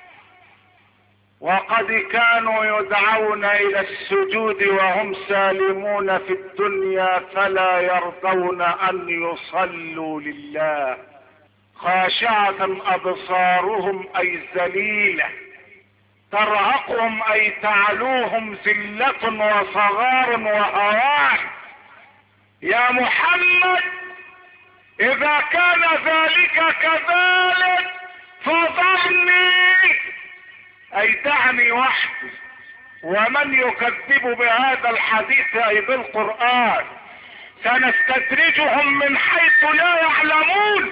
وقد كانوا يدعون إلى السجود وهم سالمون في الدنيا فلا يرضون أن يصلوا لله. خاشعة أبصارهم أي ذليلة، ترهقهم أي تعلوهم ذلة وصغار وهوان. يا محمد إذا كان ذلك كذلك فذرني، أي دعني وحدي، ومن يكذب بهذا الحديث أي بالقرآن سنستدرجهم من حيث لا يعلمون.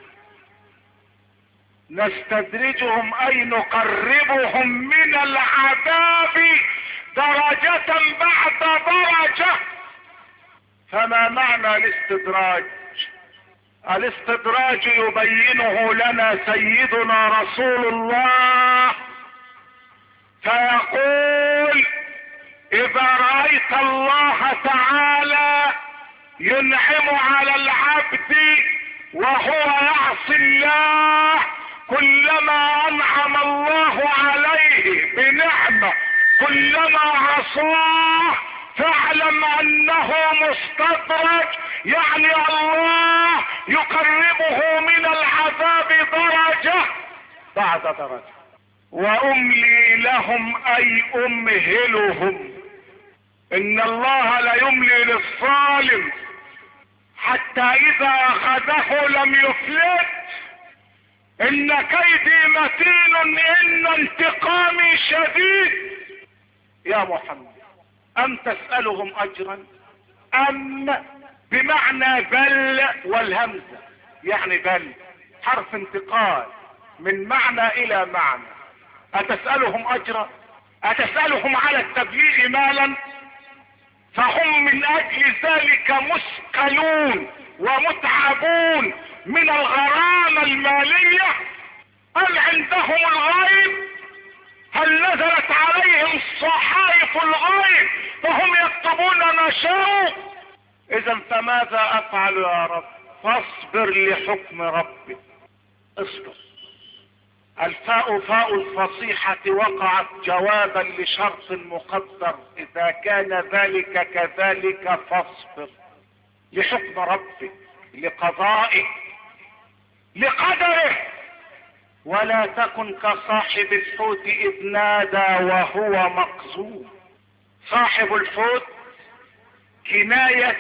نستدرجهم أي نقربهم من العذاب درجة بعد درجة. فما معنى الاستدراج؟ الاستدراج يبينه لنا سيدنا رسول الله فيقول: إذا رأيت الله تعالى ينعم على العبد وهو يعصي الله، كلما أنعم الله عليه بنعمة كلما عصاه فاعلم أنه مستدرج، يعني الله يقربه من العذاب درجة بعد درجة. وأملي لهم أي أمهلهم، إن الله ليملي للظالم حتى إذا أخذه لم يفلت. إن كيدي متين إن انتقامي شديد. يا محمد أم تسألهم أجرا؟ أم بمعنى بل والهمزة، يعني بل حرف انتقال من معنى إلى معنى. أتسألهم أجرا؟ أتسألهم على التبليغ مالا؟ فهم من أجل ذلك مثقلون ومتعبون من الغرامة المالية. أم عندهم الغيب؟ هل نزلت عليهم صحائف الغيب فهم يكتبون ما شاءوا؟ إذا فماذا أفعل يا رب؟ فاصبر لحكم ربك. اصبر. الفاء فاء الفصيحة وقعت جوابا لشرط مقدر، إذا كان ذلك كذلك فاصبر لحكم ربك، لقضائه، لقدره. ولا تكن كصاحب الحوت إذ نادى وهو مكظوم. صاحب الحوت كناية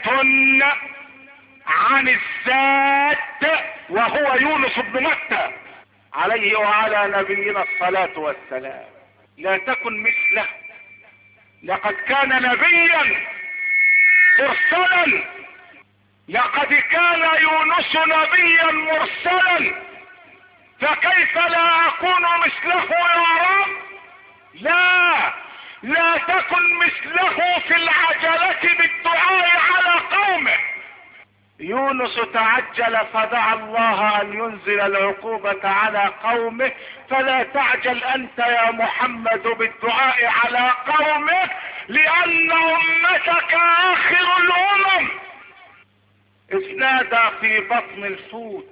عن الذات وهو يونس بن متى عليه وعلى نبينا الصلاة والسلام. لا تكن مثله، لقد كان نبيا مرسلا، لقد كان يونس نبيا مرسلا، فكيف لا اكون مثله يا رب؟ لا تكن مثله في العجلة بالدعاء على قومه. يونس تعجل فدعا الله ان ينزل العقوبة على قومه، فلا تعجل انت يا محمد بالدعاء على قومك، لان امتك اخر الامم. اذ نادى في بطن الحوت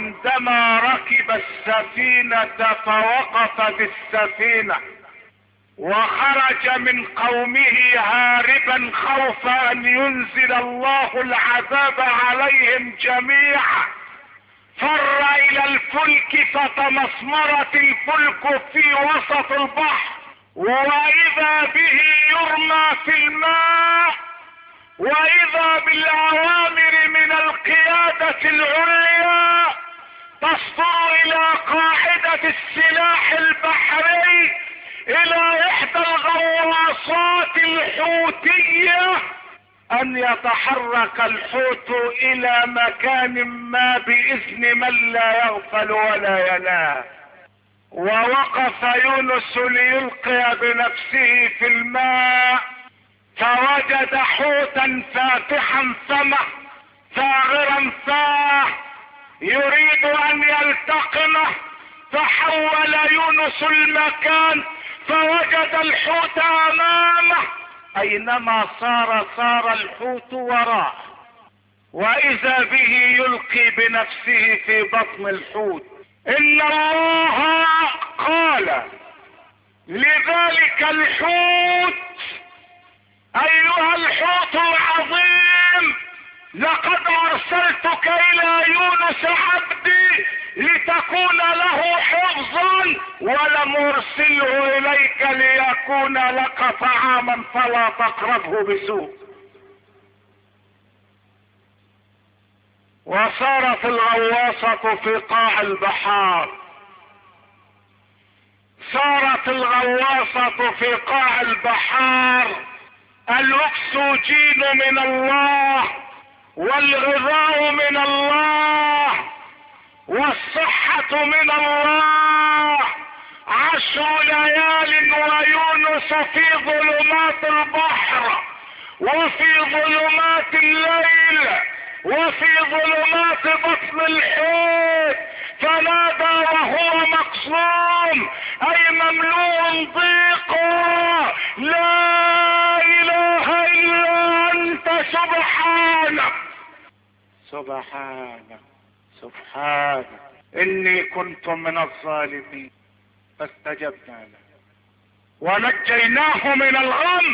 عندما ركب السفينة فوقف بالسفينة وخرج من قومه هاربا خوف ان ينزل الله العذاب عليهم جميعا، فر الى الفلك فتمسمرت الفلك في وسط البحر، واذا به يرمى في الماء، واذا بالاوامر من القيادة العليا تصدر الى قاعدة السلاح البحري، الى احدى الغواصات الحوتية، ان يتحرك الحوت الى مكان ما باذن من لا يغفل ولا ينام. ووقف يونس ليلقي بنفسه في الماء، فوجد حوتا فاتحا فمه ثاغرا فاه يريد ان يلتقمه، فحول يونس المكان فوجد الحوت امامه، اينما صار الحوت وراءه، واذا به يلقي بنفسه في بطن الحوت. ان الله قال لذلك الحوت: ايها الحوت العظيم، لقد ارسلتك الى يونس عبدي لتكون له حفظا، ولم ارسله اليك ليكون لك طعاما فلا تقربه بسوء. وصارت الغواصة في قاع البحار، صارت الغواصة في قاع البحار. الاكسجين من الله، والغذاء من الله، والصحة من الله. 10 ليال ويونس في ظلمات البحر، وفي ظلمات الليل، وفي ظلمات بطن الحوت، فنادى وهو مقصوم اي مملوء ضيقا: لا اله الا انت سبحانك سبحانك سبحانك اني كنت من الظالمين. فاستجبنا له ونجيناه من الغم.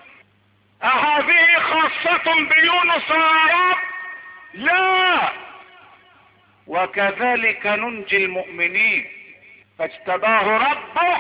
اهذه خاصة بيونس يا رب؟ لا، وكذلك ننجي المؤمنين. فاجتباه ربه،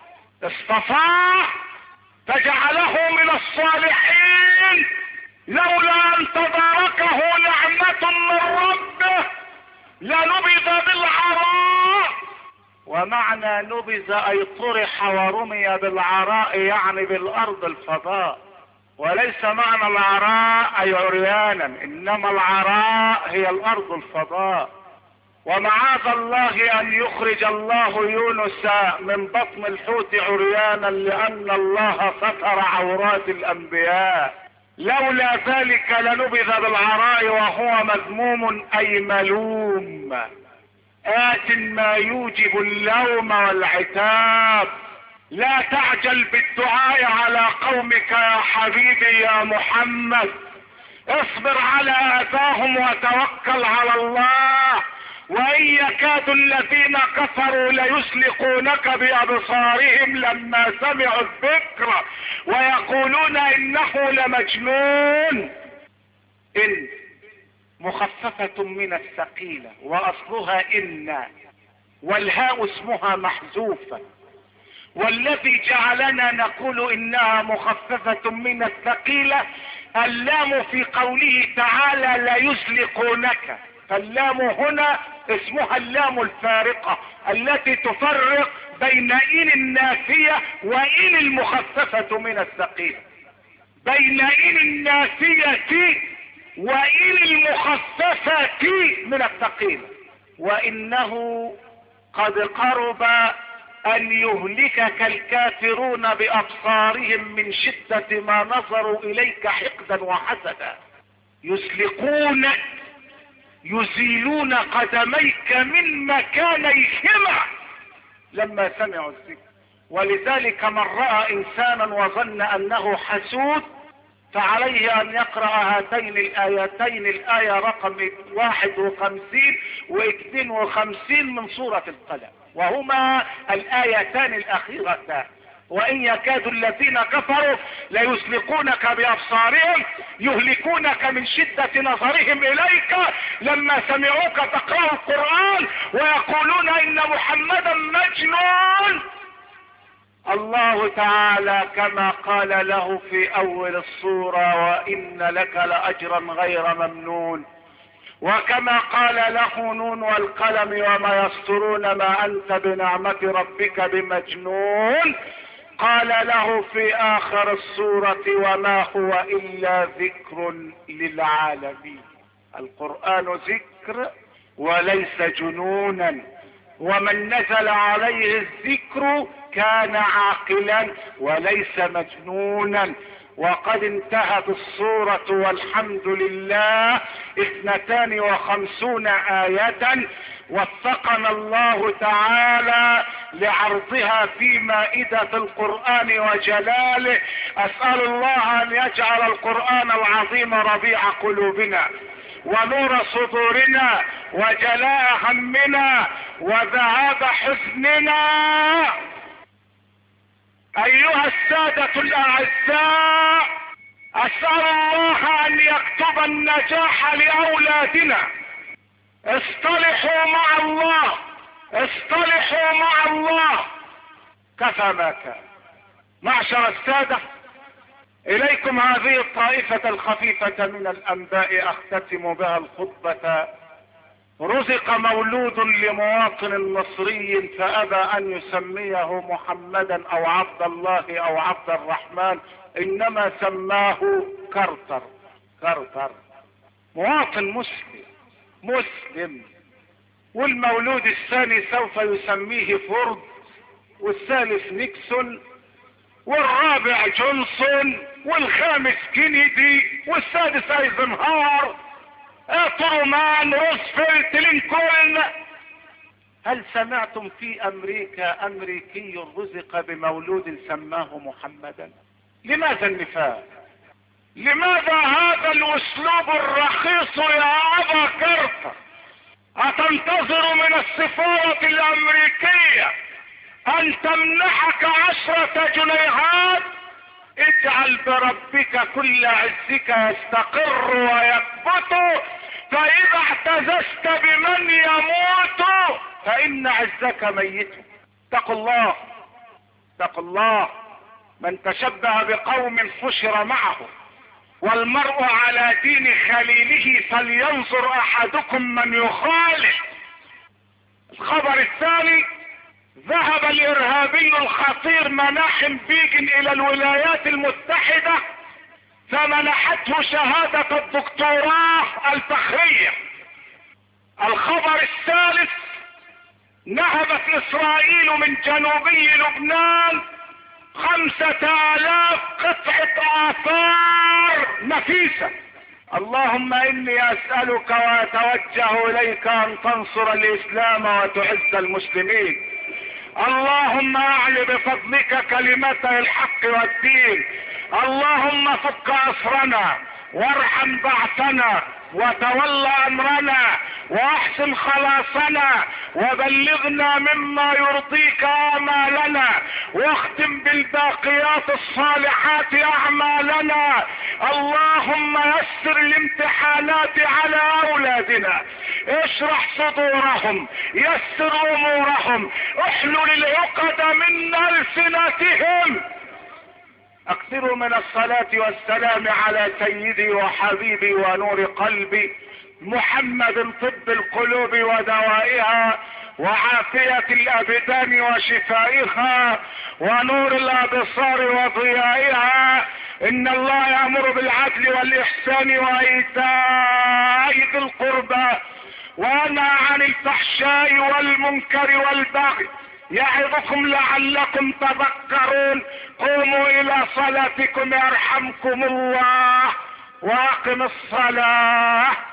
اصطفاه، فجعله من الصالحين، لولا ان تداركه نعمة من ربه لنبذ بالعراء. ومعنى نبذ اي طرح ورمي بالعراء، يعني بالارض الفضاء، وليس معنى العراء اي عريانا، انما العراء هي الارض الفضاء. ومعاذ الله ان يخرج الله يونس من بطن الحوت عريانا، لان الله ستر عورات الانبياء. لولا ذلك لنبذ بالعراء وهو مذموم اي ملوم، آت ما يوجب اللوم والعتاب. لا تعجل بالدعاء على قومك يا حبيبي يا محمد، اصبر على اذاهم وتوكل على الله. وان يكاد الذين كفروا ليسلقونك بابصارهم لما سمعوا الذكر ويقولون انه لمجنون. ان مخففة من الثقيلة، واصلها ان، والهاء اسمها محذوفة. والذي جعلنا نقول انها مخففة من الثقيلة اللام في قوله تعالى لا يسلقونك، فاللام هنا اسمها اللام الفارقة التي تفرق بين إن النافية وإن المخففة من الثقيلة، بين إن النافية وإن المخففة من الثقيلة. وإنه قد قرب ان يهلكك الكافرون بابصارهم من شدة ما نظروا اليك حقدا وحسدا، يسلقونك، يزيلون قدميك من مكانيهما لما سمعوا الذكر. ولذلك من رأى انسانا وظن انه حسود فعليه ان يقرأ هاتين الايتين، الآية رقم 51 و52 من سورة القلم، وهما الآيتان الأخيرتان. وإن يكاد الذين كفروا ليزلقونك بأبصارهم يهلكونك من شدة نظرهم إليك لما سمعوك تقرأ القرآن ويقولون إن محمدا مجنون. الله تعالى كما قال له في أول السورة وإن لك لأجرا غير ممنون، وكما قال له نون والقلم وما يسطرون ما أنت بنعمة ربك بمجنون، قال له في آخر السورة وما هو إلا ذكر للعالمين. القرآن ذكر وليس جنونا، ومن نزل عليه الذكر كان عاقلا وليس مجنونا. وقد انتهت السورة والحمد لله 52 آية، وفقنا الله تعالى لعرضها في مائدة القرآن وجلاله. أسأل الله أن يجعل القرآن العظيم ربيع قلوبنا ونور صدورنا وجلاء همنا وذهاب حزننا. أيها السادة الأعزاء، أسأل الله أن يكتب النجاح لأولادنا. اصطلحوا مع الله، اصطلحوا مع الله. كفى ما كان. معشر السادة، إليكم هذه الطائفة الخفيفة من الأنباء أختتم بها الخطبة. رزق مولود لمواطن مصري فأبى أن يسميه محمدا أو عبد الله أو عبد الرحمن، إنما سماه كرتر. كرتر مواطن مسلم. والمولود الثاني سوف يسميه فورد، والثالث نيكسون، والرابع جونسون، والخامس كينيدي، والسادس ايزنهاور، ترومان، روزفلت، لينكولن. هل سمعتم في امريكا امريكي رزق بمولود سماه محمدا؟ لماذا النفاق؟ لماذا هذا الاسلوب الرخيص يا ابا كرتر؟ اتنتظر من السفارة الامريكية ان تمنحك 10 جنيهات؟ اجعل بربك كل عزك يستقر ويثبت، فاذا اعتززت بمن يموت فان عزك ميت. اتقوا الله، اتقوا الله. من تشبه بقوم حشر معه، والمرء على دين خليله فلينظر احدكم من يخالف. الخبر الثاني، ذهب الارهابي الخطير مناحم بيجن الى الولايات المتحدة فمنحته شهادة الدكتوراه الفخرية. الخبر الثالث، نهبت اسرائيل من جنوبي لبنان 5000 قطعة آثار نفيسة. اللهم اني اسألك واتوجه اليك ان تنصر الاسلام وتعز المسلمين. اللهم اعل بفضلك كلمتي الحق والدين. اللهم فك اسرنا وارحم بعثنا وتول امرنا واحسن خلاصنا وبلغنا مما يرضيك امالنا واختم بالباقيات الصالحات اعمالنا. اللهم يسر الامتحانات على اولادنا، اشرح صدورهم، يسر امورهم، احلل العقد من السنتهم. اكثروا من الصلاة والسلام على سيدي وحبيبي ونور قلبي محمد، طب القلوب ودوائها وعافية الابدان وشفائها ونور الابصار وضيائها. ان الله يأمر بالعدل والاحسان وايتاء ذي القربى وينهى عن الفحشاء والمنكر والبغي يعظكم لعلكم تذكرون. قوموا الى صلاتكم يرحمكم الله واقم الصلاة.